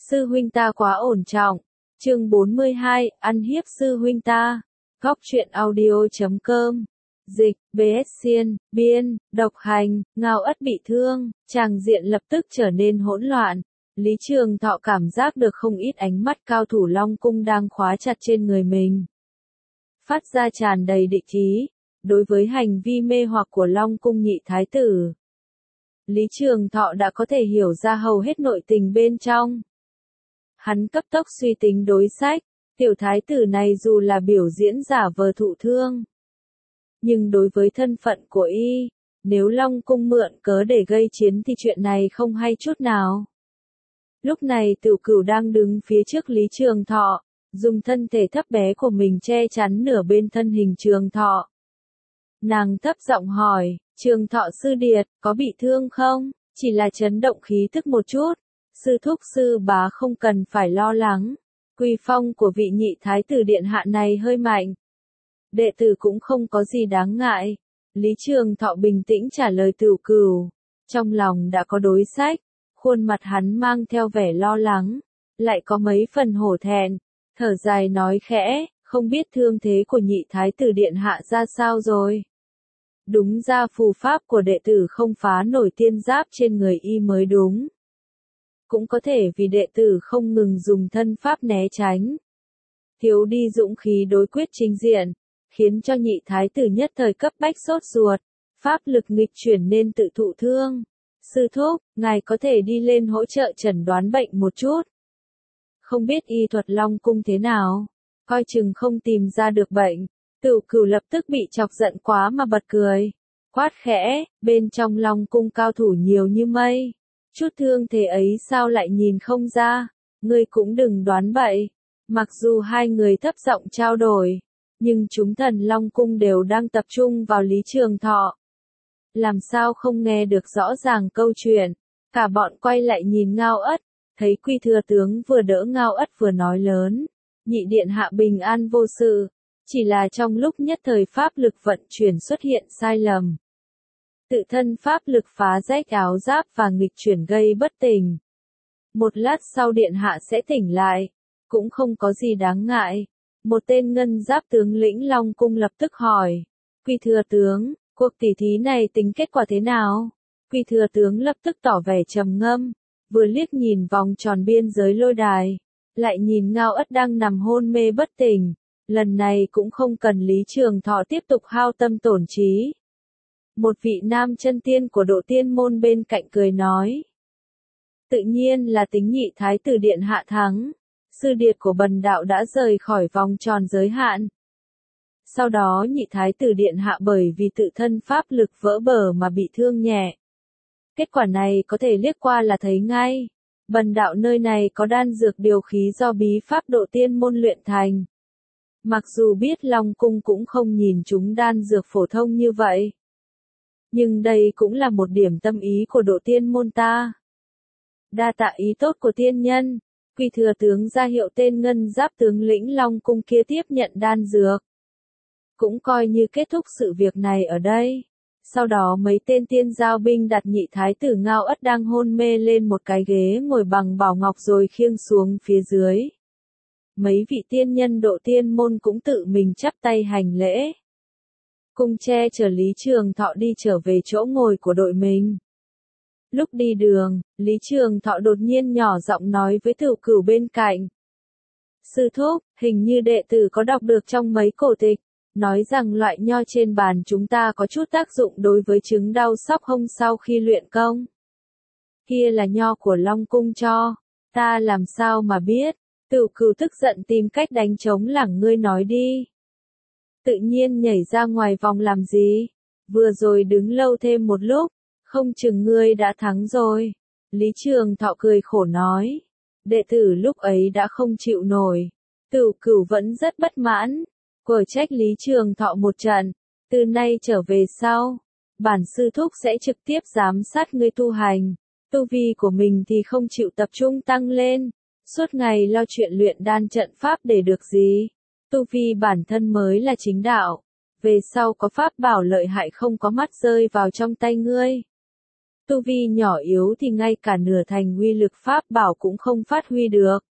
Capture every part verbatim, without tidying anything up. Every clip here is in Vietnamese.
Sư huynh ta quá ổn trọng. Chương bốn mươi hai, ăn hiếp sư huynh ta. Góc truyện audio chấm com. Dịch, bê ét Xiên, biên, độc hành, Ngao Ất bị thương, tràng diện lập tức trở nên hỗn loạn. Lý Trường Thọ cảm giác được không ít ánh mắt cao thủ Long Cung đang khóa chặt trên người mình. Phát ra tràn đầy địch ý, đối với hành vi mê hoặc của Long Cung nhị thái tử. Lý Trường Thọ đã có thể hiểu ra hầu hết nội tình bên trong. Hắn cấp tốc suy tính đối sách, tiểu thái tử này dù là biểu diễn giả vờ thụ thương. Nhưng đối với thân phận của y, nếu Long Cung mượn cớ để gây chiến thì chuyện này không hay chút nào. Lúc này Tửu Cửu đang đứng phía trước Lý Trường Thọ, dùng thân thể thấp bé của mình che chắn nửa bên thân hình Trường Thọ. Nàng thấp giọng hỏi, Trường Thọ sư điệt, có bị thương không? Chỉ là chấn động khí tức một chút. Sư thúc sư bá không cần phải lo lắng. Quy phong của vị nhị thái tử điện hạ này hơi mạnh. Đệ tử cũng không có gì đáng ngại. Lý Trường Thọ bình tĩnh trả lời Tửu Cửu. Trong lòng đã có đối sách. Khuôn mặt hắn mang theo vẻ lo lắng. Lại có mấy phần hổ thẹn. Thở dài nói khẽ, không biết thương thế của nhị thái tử điện hạ ra sao rồi. Đúng ra phù pháp của đệ tử không phá nổi tiên giáp trên người y mới đúng. Cũng có thể vì đệ tử không ngừng dùng thân pháp né tránh. Thiếu đi dũng khí đối quyết chính diện, khiến cho nhị thái tử nhất thời cấp bách sốt ruột, pháp lực nghịch chuyển nên tự thụ thương. Sư thúc, ngài có thể đi lên hỗ trợ chẩn đoán bệnh một chút. Không biết y thuật Long Cung thế nào, coi chừng không tìm ra được bệnh. Tửu Cửu lập tức bị chọc giận quá mà bật cười. Quát khẽ, bên trong Long Cung cao thủ nhiều như mây. Chút thương thế ấy sao lại nhìn không ra, ngươi cũng đừng đoán bậy. Mặc dù hai người thấp giọng trao đổi, nhưng chúng thần Long Cung đều đang tập trung vào Lý Trường Thọ. Làm sao không nghe được rõ ràng câu chuyện, cả bọn quay lại nhìn Ngao Ất, thấy Quy thừa tướng vừa đỡ Ngao Ất vừa nói lớn, nhị điện hạ bình an vô sự, chỉ là trong lúc nhất thời pháp lực vận chuyển xuất hiện sai lầm. Tự thân pháp lực phá rách áo giáp và nghịch chuyển gây bất tỉnh. Một lát sau điện hạ sẽ tỉnh lại, cũng không có gì đáng ngại. Một tên ngân giáp tướng lĩnh Long Cung lập tức hỏi, Quy thừa tướng, cuộc tỉ thí này tính kết quả thế nào? Quy thừa tướng lập tức tỏ vẻ trầm ngâm, vừa liếc nhìn vòng tròn biên giới lôi đài, lại nhìn Ngao Ất đang nằm hôn mê bất tỉnh. Lần này cũng không cần Lý Trường Thọ tiếp tục hao tâm tổn trí. Một vị nam chân tiên của độ tiên môn bên cạnh cười nói. Tự nhiên là tính nhị thái tử điện hạ thắng. Sư điệt của bần đạo đã rời khỏi vòng tròn giới hạn. Sau đó nhị thái tử điện hạ bởi vì tự thân pháp lực vỡ bờ mà bị thương nhẹ. Kết quả này có thể liếc qua là thấy ngay. Bần đạo nơi này có đan dược điều khí do bí pháp độ tiên môn luyện thành. Mặc dù biết Long Cung cũng không nhìn chúng đan dược phổ thông như vậy. Nhưng đây cũng là một điểm tâm ý của độ tiên môn ta. Đa tạ ý tốt của tiên nhân, Quy thừa tướng ra hiệu tên ngân giáp tướng lĩnh Long Cung kia tiếp nhận đan dược. Cũng coi như kết thúc sự việc này ở đây. Sau đó mấy tên tiên giao binh đặt nhị thái tử Ngao Ất đang hôn mê lên một cái ghế ngồi bằng bảo ngọc rồi khiêng xuống phía dưới. Mấy vị tiên nhân độ tiên môn cũng tự mình chắp tay hành lễ. Cung che chở Lý Trường Thọ đi trở về chỗ ngồi của đội mình. Lúc đi đường, Lý Trường Thọ đột nhiên nhỏ giọng nói với Tửu Cửu bên cạnh. Sư thúc, hình như đệ tử có đọc được trong mấy cổ tịch, nói rằng loại nho trên bàn chúng ta có chút tác dụng đối với chứng đau xóc hông sau khi luyện công. Kia là nho của Long Cung cho, ta làm sao mà biết. Tửu Cửu tức giận tìm cách đánh trống lảng, ngươi nói đi. Tự nhiên nhảy ra ngoài vòng làm gì? Vừa rồi đứng lâu thêm một lúc, không chừng ngươi đã thắng rồi. Lý Trường Thọ cười khổ nói. Đệ tử lúc ấy đã không chịu nổi. Tửu Cửu vẫn rất bất mãn. Quở trách Lý Trường Thọ một trận. Từ nay trở về sau, bản sư thúc sẽ trực tiếp giám sát ngươi tu hành. Tu vi của mình thì không chịu tập trung tăng lên. Suốt ngày lo chuyện luyện đan trận pháp để được gì? Tu vi bản thân mới là chính đạo. Về sau có pháp bảo lợi hại không có mắt rơi vào trong tay ngươi. tu vi nhỏ yếu thì ngay cả nửa thành uy lực pháp bảo cũng không phát huy được.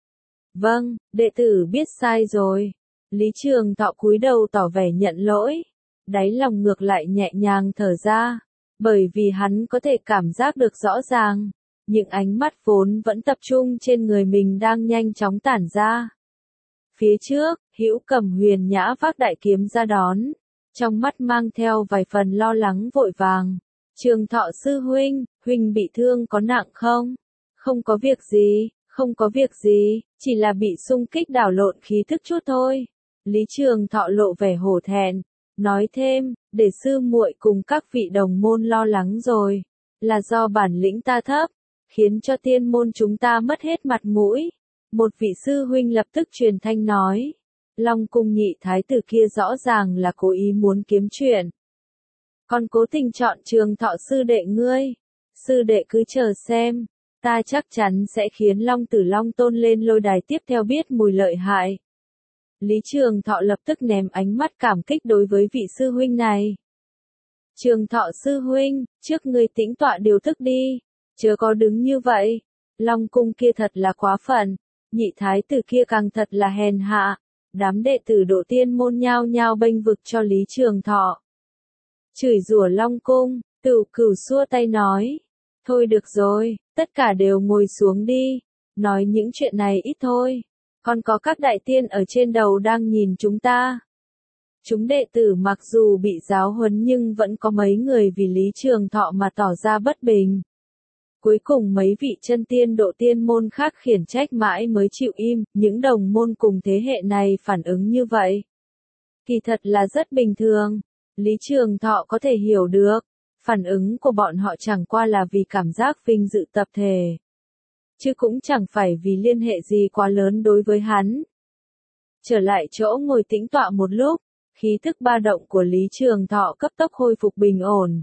Vâng, đệ tử biết sai rồi. Lý Trường Thọ cúi đầu tỏ vẻ nhận lỗi. Đáy lòng ngược lại nhẹ nhàng thở ra, bởi vì hắn có thể cảm giác được rõ ràng, những ánh mắt vốn vẫn tập trung trên người mình đang nhanh chóng tản ra. Phía trước, Hữu Cầm Huyền Nhã vác đại kiếm ra đón, trong mắt mang theo vài phần lo lắng vội vàng. Trường Thọ sư huynh, huynh bị thương có nặng không? Không có việc gì, không có việc gì, chỉ là bị xung kích đảo lộn khí thức chút thôi. Lý Trường Thọ lộ vẻ hổ thẹn, nói thêm, để sư muội cùng các vị đồng môn lo lắng rồi, là do bản lĩnh ta thấp, khiến cho tiên môn chúng ta mất hết mặt mũi. Một vị sư huynh lập tức truyền thanh nói, Long cung nhị thái tử kia rõ ràng là cố ý muốn kiếm chuyện. Còn cố tình chọn Trường Thọ sư đệ ngươi, sư đệ cứ chờ xem, ta chắc chắn sẽ khiến Long Tử Long Tôn lên lôi đài tiếp theo biết mùi lợi hại. Lý Trường Thọ lập tức ném ánh mắt cảm kích đối với vị sư huynh này. Trường Thọ sư huynh, trước ngươi tĩnh tọa điều thức đi, chớ có đứng như vậy. Long cung kia thật là quá phận, nhị thái tử kia càng thật là hèn hạ. Đám đệ tử Độ Tiên môn nhao nhao bênh vực cho Lý Trường Thọ. Chửi rủa Long cung, Tửu Cửu xua tay nói, thôi được rồi, tất cả đều ngồi xuống đi, nói những chuyện này ít thôi. Còn có các đại tiên ở trên đầu đang nhìn chúng ta. Chúng đệ tử mặc dù bị giáo huấn nhưng vẫn có mấy người vì Lý Trường Thọ mà tỏ ra bất bình. Cuối cùng mấy vị chân tiên Độ Tiên môn khác khiển trách mãi mới chịu im, những đồng môn cùng thế hệ này phản ứng như vậy. Kỳ thật là rất bình thường, Lý Trường Thọ có thể hiểu được, phản ứng của bọn họ chẳng qua là vì cảm giác vinh dự tập thể. Chứ cũng chẳng phải vì liên hệ gì quá lớn đối với hắn. Trở lại chỗ ngồi tĩnh tọa một lúc, khí thức ba động của Lý Trường Thọ cấp tốc khôi phục bình ổn.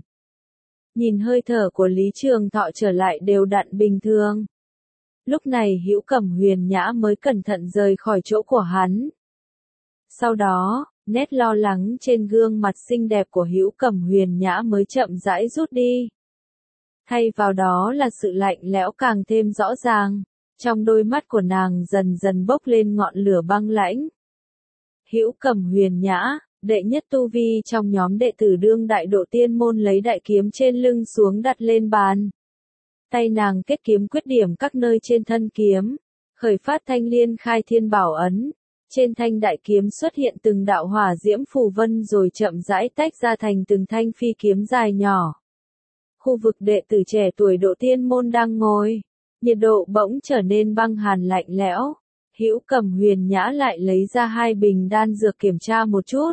Nhìn hơi thở của Lý Trường Thọ trở lại đều đặn bình thường. Lúc này Hữu Cầm Huyền Nhã mới cẩn thận rời khỏi chỗ của hắn. Sau đó, nét lo lắng trên gương mặt xinh đẹp của Hữu Cầm Huyền Nhã mới chậm rãi rút đi. Thay vào đó là sự lạnh lẽo càng thêm rõ ràng, trong đôi mắt của nàng dần dần bốc lên ngọn lửa băng lãnh. Hữu Cầm Huyền Nhã, đệ nhất tu vi trong nhóm đệ tử đương đại Độ Tiên môn lấy đại kiếm trên lưng xuống đặt lên bàn. Tay nàng kết kiếm quyết điểm các nơi trên thân kiếm, khởi phát thanh liên khai thiên bảo ấn. Trên thanh đại kiếm xuất hiện từng đạo hỏa diễm phù vân rồi chậm rãi tách ra thành từng thanh phi kiếm dài nhỏ. Khu vực đệ tử trẻ tuổi Độ Tiên môn đang ngồi, nhiệt độ bỗng trở nên băng hàn lạnh lẽo. Hữu Cầm Huyền Nhã lại lấy ra hai bình đan dược kiểm tra một chút.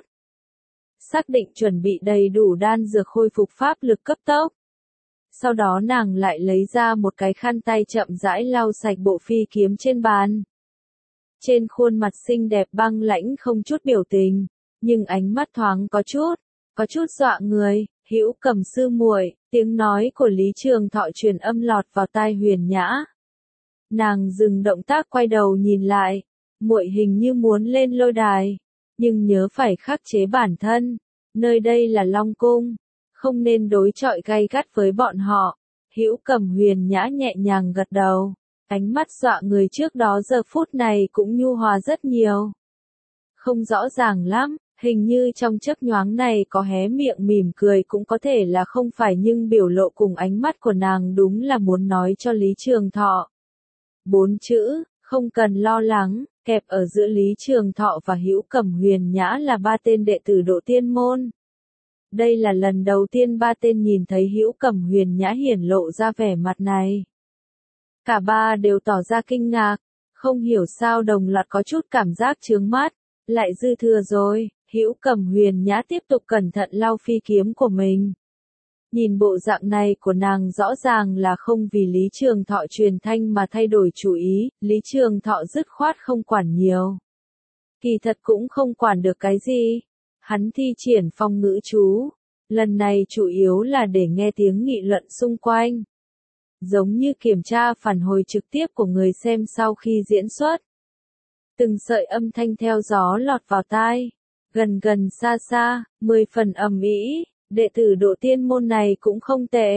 Xác định chuẩn bị đầy đủ đan dược khôi phục pháp lực cấp tốc. Sau đó nàng lại lấy ra một cái khăn tay chậm rãi lau sạch bộ phi kiếm trên bàn. Trên khuôn mặt xinh đẹp băng lãnh không chút biểu tình, nhưng ánh mắt thoáng có chút, có chút dọa người. Hữu Cầm sư muội, tiếng nói của Lý Trường Thọ truyền âm lọt vào tai Huyền Nhã. Nàng dừng động tác quay đầu nhìn lại, muội hình như muốn lên lôi đài, nhưng nhớ phải khắc chế bản thân, nơi đây là Long cung, không nên đối chọi gay gắt với bọn họ. Hữu Cầm Huyền Nhã nhẹ nhàng gật đầu, ánh mắt dọa người trước đó giờ phút này cũng nhu hòa rất nhiều. Không rõ ràng lắm, hình như trong chớp nhoáng này có hé miệng mỉm cười cũng có thể là không phải, nhưng biểu lộ cùng ánh mắt của nàng đúng là muốn nói cho Lý Trường Thọ. Bốn chữ, không cần lo lắng, kẹp ở giữa Lý Trường Thọ và Hữu Cầm Huyền Nhã là ba tên đệ tử Độ Tiên môn. Đây là lần đầu tiên ba tên nhìn thấy Hữu Cầm Huyền Nhã hiển lộ ra vẻ mặt này. Cả ba đều tỏ ra kinh ngạc, không hiểu sao đồng loạt có chút cảm giác chướng mắt, lại dư thừa rồi. Hữu Cầm Huyền Nhã tiếp tục cẩn thận lau phi kiếm của mình. Nhìn bộ dạng này của nàng rõ ràng là không vì Lý Trường Thọ truyền thanh mà thay đổi chủ ý, Lý Trường Thọ dứt khoát không quản nhiều. Kỳ thật cũng không quản được cái gì. Hắn thi triển phong ngữ chú, lần này chủ yếu là để nghe tiếng nghị luận xung quanh. Giống như kiểm tra phản hồi trực tiếp của người xem sau khi diễn xuất. Từng sợi âm thanh theo gió lọt vào tai, gần gần xa xa, mười phần ầm ĩ. Đệ tử Độ Tiên môn này cũng không tệ,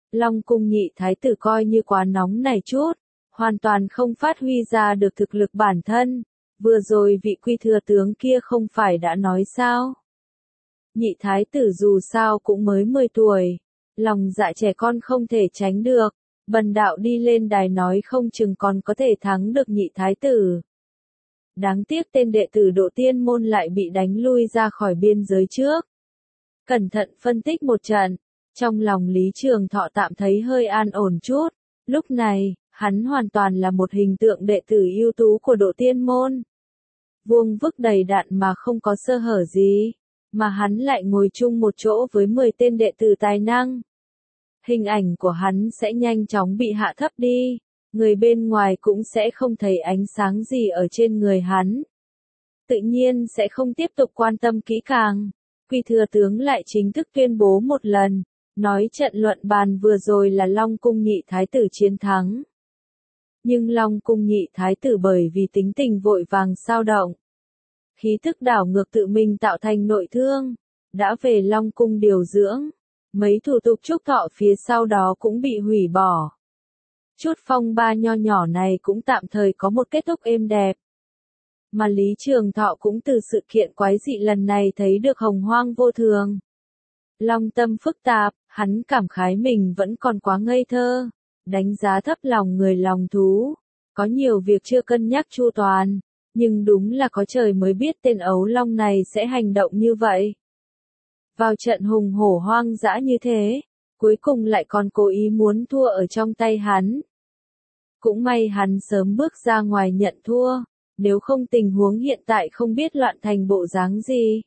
Long cung nhị thái tử coi như quá nóng này chút, hoàn toàn không phát huy ra được thực lực bản thân, vừa rồi vị quy thừa tướng kia không phải đã nói sao? Nhị thái tử dù sao cũng mới mười tuổi, lòng dạ trẻ con không thể tránh được, bần đạo đi lên đài nói không chừng còn có thể thắng được nhị thái tử. Đáng tiếc tên đệ tử Độ Tiên môn lại bị đánh lui ra khỏi biên giới trước. Cẩn thận phân tích một trận, trong lòng Lý Trường Thọ tạm thấy hơi an ổn chút, lúc này, hắn hoàn toàn là một hình tượng đệ tử ưu tú của Độ Tiên môn. Vuông vức đầy đặn mà không có sơ hở gì, mà hắn lại ngồi chung một chỗ với mười tên đệ tử tài năng. Hình ảnh của hắn sẽ nhanh chóng bị hạ thấp đi, người bên ngoài cũng sẽ không thấy ánh sáng gì ở trên người hắn. Tự nhiên sẽ không tiếp tục quan tâm kỹ càng. Quy thừa tướng lại chính thức tuyên bố một lần, nói trận luận bàn vừa rồi là Long cung nhị thái tử chiến thắng. Nhưng Long cung nhị thái tử bởi vì tính tình vội vàng xao động, khí thức đảo ngược tự mình tạo thành nội thương, đã về Long cung điều dưỡng. Mấy thủ tục chúc thọ phía sau đó cũng bị hủy bỏ. Chút phong ba nho nhỏ này cũng tạm thời có một kết thúc êm đẹp. Mà Lý Trường Thọ cũng từ sự kiện quái dị lần này thấy được hồng hoang vô thường. Long tâm phức tạp, hắn cảm khái mình vẫn còn quá ngây thơ, đánh giá thấp lòng người lòng thú, có nhiều việc chưa cân nhắc chu toàn, nhưng đúng là có trời mới biết tên ấu long này sẽ hành động như vậy. Vào trận hùng hổ hoang dã như thế, cuối cùng lại còn cố ý muốn thua ở trong tay hắn. Cũng may hắn sớm bước ra ngoài nhận thua, nếu không tình huống hiện tại không biết loạn thành bộ dáng gì.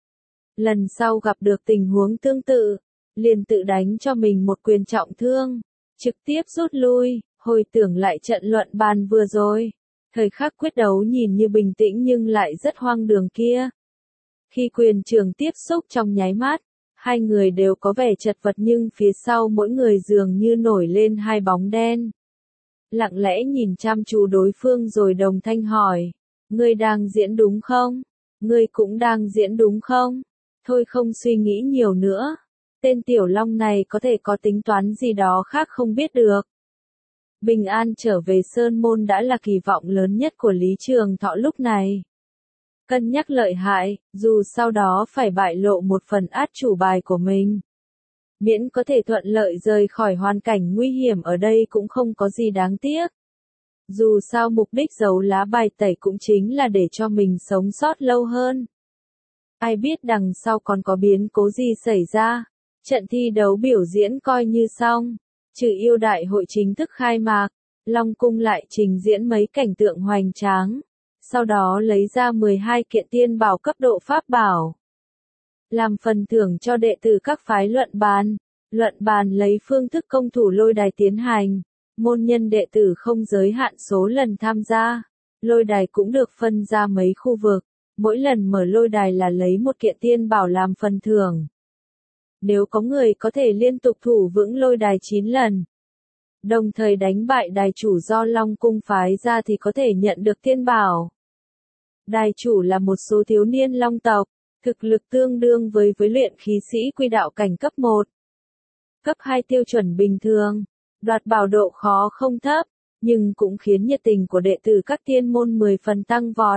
Lần sau gặp được tình huống tương tự, liền tự đánh cho mình một quyền trọng thương, trực tiếp rút lui, hồi tưởng lại trận luận bàn vừa rồi. Thời khắc quyết đấu nhìn như bình tĩnh nhưng lại rất hoang đường kia. Khi quyền trường tiếp xúc trong nháy mắt, hai người đều có vẻ chật vật nhưng phía sau mỗi người dường như nổi lên hai bóng đen. Lặng lẽ nhìn chăm chú đối phương rồi đồng thanh hỏi, ngươi đang diễn đúng không? Ngươi cũng đang diễn đúng không? Thôi không suy nghĩ nhiều nữa, tên tiểu long này có thể có tính toán gì đó khác không biết được. Bình an trở về Sơn Môn đã là kỳ vọng lớn nhất của Lý Trường Thọ lúc này. Cân nhắc lợi hại, dù sau đó phải bại lộ một phần át chủ bài của mình. Miễn có thể thuận lợi rời khỏi hoàn cảnh nguy hiểm ở đây cũng không có gì đáng tiếc. Dù sao mục đích giấu lá bài tẩy cũng chính là để cho mình sống sót lâu hơn. Ai biết đằng sau còn có biến cố gì xảy ra. Trận thi đấu biểu diễn coi như xong. Trừ yêu đại hội chính thức khai mạc, Long cung lại trình diễn mấy cảnh tượng hoành tráng. Sau đó lấy ra mười hai kiện tiên bảo cấp độ pháp bảo. Làm phần thưởng cho đệ tử các phái luận bàn. Luận bàn lấy phương thức công thủ lôi đài tiến hành. Môn nhân đệ tử không giới hạn số lần tham gia. Lôi đài cũng được phân ra mấy khu vực. Mỗi lần mở lôi đài là lấy một kiện tiên bảo làm phần thưởng. Nếu có người có thể liên tục thủ vững lôi đài chín lần, đồng thời đánh bại đài chủ do Long cung phái ra thì có thể nhận được tiên bảo. Đài chủ là một số thiếu niên long tộc, thực lực tương đương với với luyện khí sĩ quy đạo cảnh cấp một. Cấp hai tiêu chuẩn bình thường, đoạt bảo độ khó không thấp, nhưng cũng khiến nhiệt tình của đệ tử các tiên môn mười phần tăng vọt.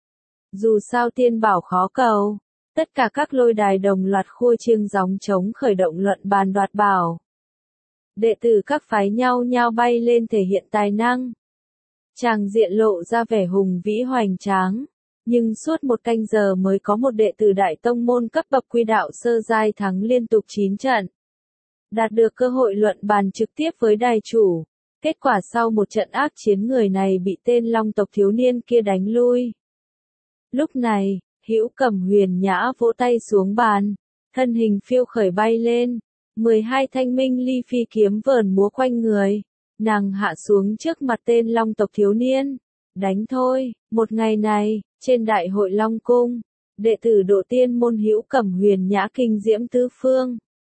Dù sao tiên bảo khó cầu, tất cả các lôi đài đồng loạt khua chiêng gióng trống khởi động luận bàn đoạt bảo. Đệ tử các phái nhau nhau bay lên thể hiện tài năng. Tràng diện lộ ra vẻ hùng vĩ hoành tráng, nhưng suốt một canh giờ mới có một đệ tử đại tông môn cấp bậc quy đạo sơ giai thắng liên tục chín trận. Đạt được cơ hội luận bàn trực tiếp với đài chủ. Kết quả sau một trận ác chiến người này bị tên long tộc thiếu niên kia đánh lui. Lúc này, Hữu Cẩm huyền nhã vỗ tay xuống bàn, thân hình phiêu khởi bay lên, mười hai thanh minh ly phi kiếm vờn múa quanh người, nàng hạ xuống trước mặt tên long tộc thiếu niên, đánh thôi. Một ngày này, trên đại hội Long cung, đệ tử Độ Tiên môn Hữu Cẩm huyền nhã kinh diễm tứ phương.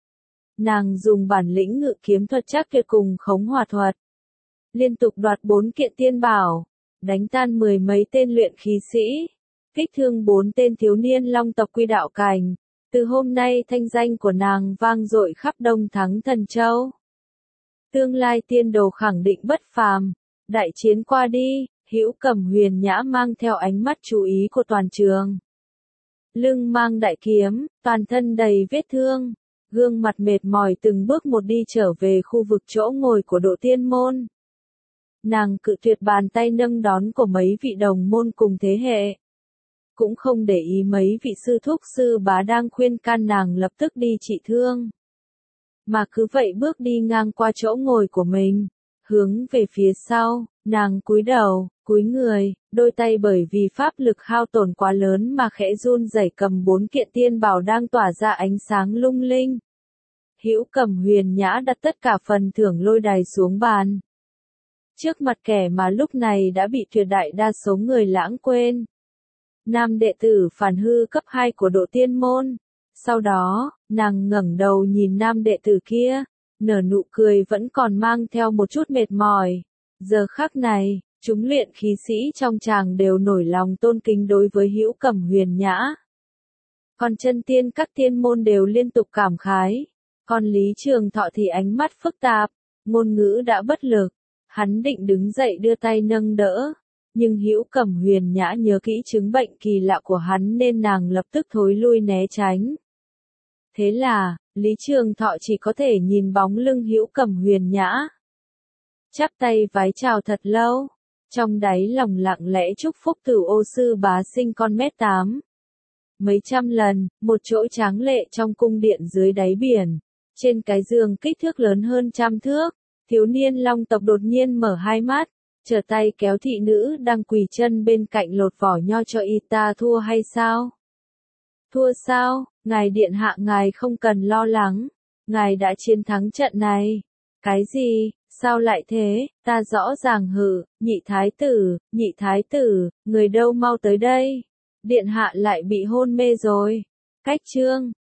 Nàng dùng bản lĩnh ngự kiếm thuật chắc tuyệt cùng khống hỏa thuật, liên tục đoạt bốn kiện tiên bảo, đánh tan mười mấy tên luyện khí sĩ, kích thương bốn tên thiếu niên long tộc quy đạo cảnh. Từ hôm nay thanh danh của nàng vang dội khắp Đông Thắng Thần Châu. Tương lai tiên đồ khẳng định bất phàm. Đại chiến qua đi, Hữu Cẩm Huyền Nhã mang theo ánh mắt chú ý của toàn trường. Lưng mang đại kiếm, toàn thân đầy vết thương, gương mặt mệt mỏi từng bước một đi trở về khu vực chỗ ngồi của Độ Tiên môn. Nàng cự tuyệt bàn tay nâng đón của mấy vị đồng môn cùng thế hệ. Cũng không để ý mấy vị sư thúc sư bá đang khuyên can nàng lập tức đi trị thương. Mà cứ vậy bước đi ngang qua chỗ ngồi của mình, hướng về phía sau, nàng cúi đầu, cúi người, đôi tay bởi vì pháp lực hao tổn quá lớn mà khẽ run rẩy cầm bốn kiện tiên bảo đang tỏa ra ánh sáng lung linh. Hữu Cẩm Huyền Nhã đặt tất cả phần thưởng lôi đài xuống bàn. Trước mặt kẻ mà lúc này đã bị tuyệt đại đa số người lãng quên. Nam đệ tử Phản Hư cấp hai của Độ Tiên môn. Sau đó, nàng ngẩng đầu nhìn nam đệ tử kia, nở nụ cười vẫn còn mang theo một chút mệt mỏi. Giờ khắc này, chúng luyện khí sĩ trong tràng đều nổi lòng tôn kính đối với Hữu Cẩm Huyền Nhã. Còn chân tiên các tiên môn đều liên tục cảm khái. Còn Lý Trường Thọ thì ánh mắt phức tạp, ngôn ngữ đã bất lực. Hắn định đứng dậy đưa tay nâng đỡ. Nhưng Hữu Cẩm Huyền Nhã nhớ kỹ chứng bệnh kỳ lạ của hắn nên nàng lập tức thối lui né tránh. Thế là, Lý Trường Thọ chỉ có thể nhìn bóng lưng Hữu Cẩm Huyền Nhã. Chắp tay vái chào thật lâu, trong đáy lòng lặng lẽ chúc phúc Tử Ô sư bá sinh con mét tám. Mấy trăm lần, một chỗ tráng lệ trong cung điện dưới đáy biển, trên cái giường kích thước lớn hơn trăm thước, thiếu niên Long tộc đột nhiên mở hai mắt, trở tay kéo thị nữ đang quỳ chân bên cạnh lột vỏ nho cho y ta. Thua hay sao? Thua sao? Ngài điện hạ ngài không cần lo lắng, ngài đã chiến thắng trận này. Cái gì? Sao lại thế? Ta rõ ràng hử, nhị thái tử, nhị thái tử, người đâu mau tới đây. Điện hạ lại bị hôn mê rồi. Cách chương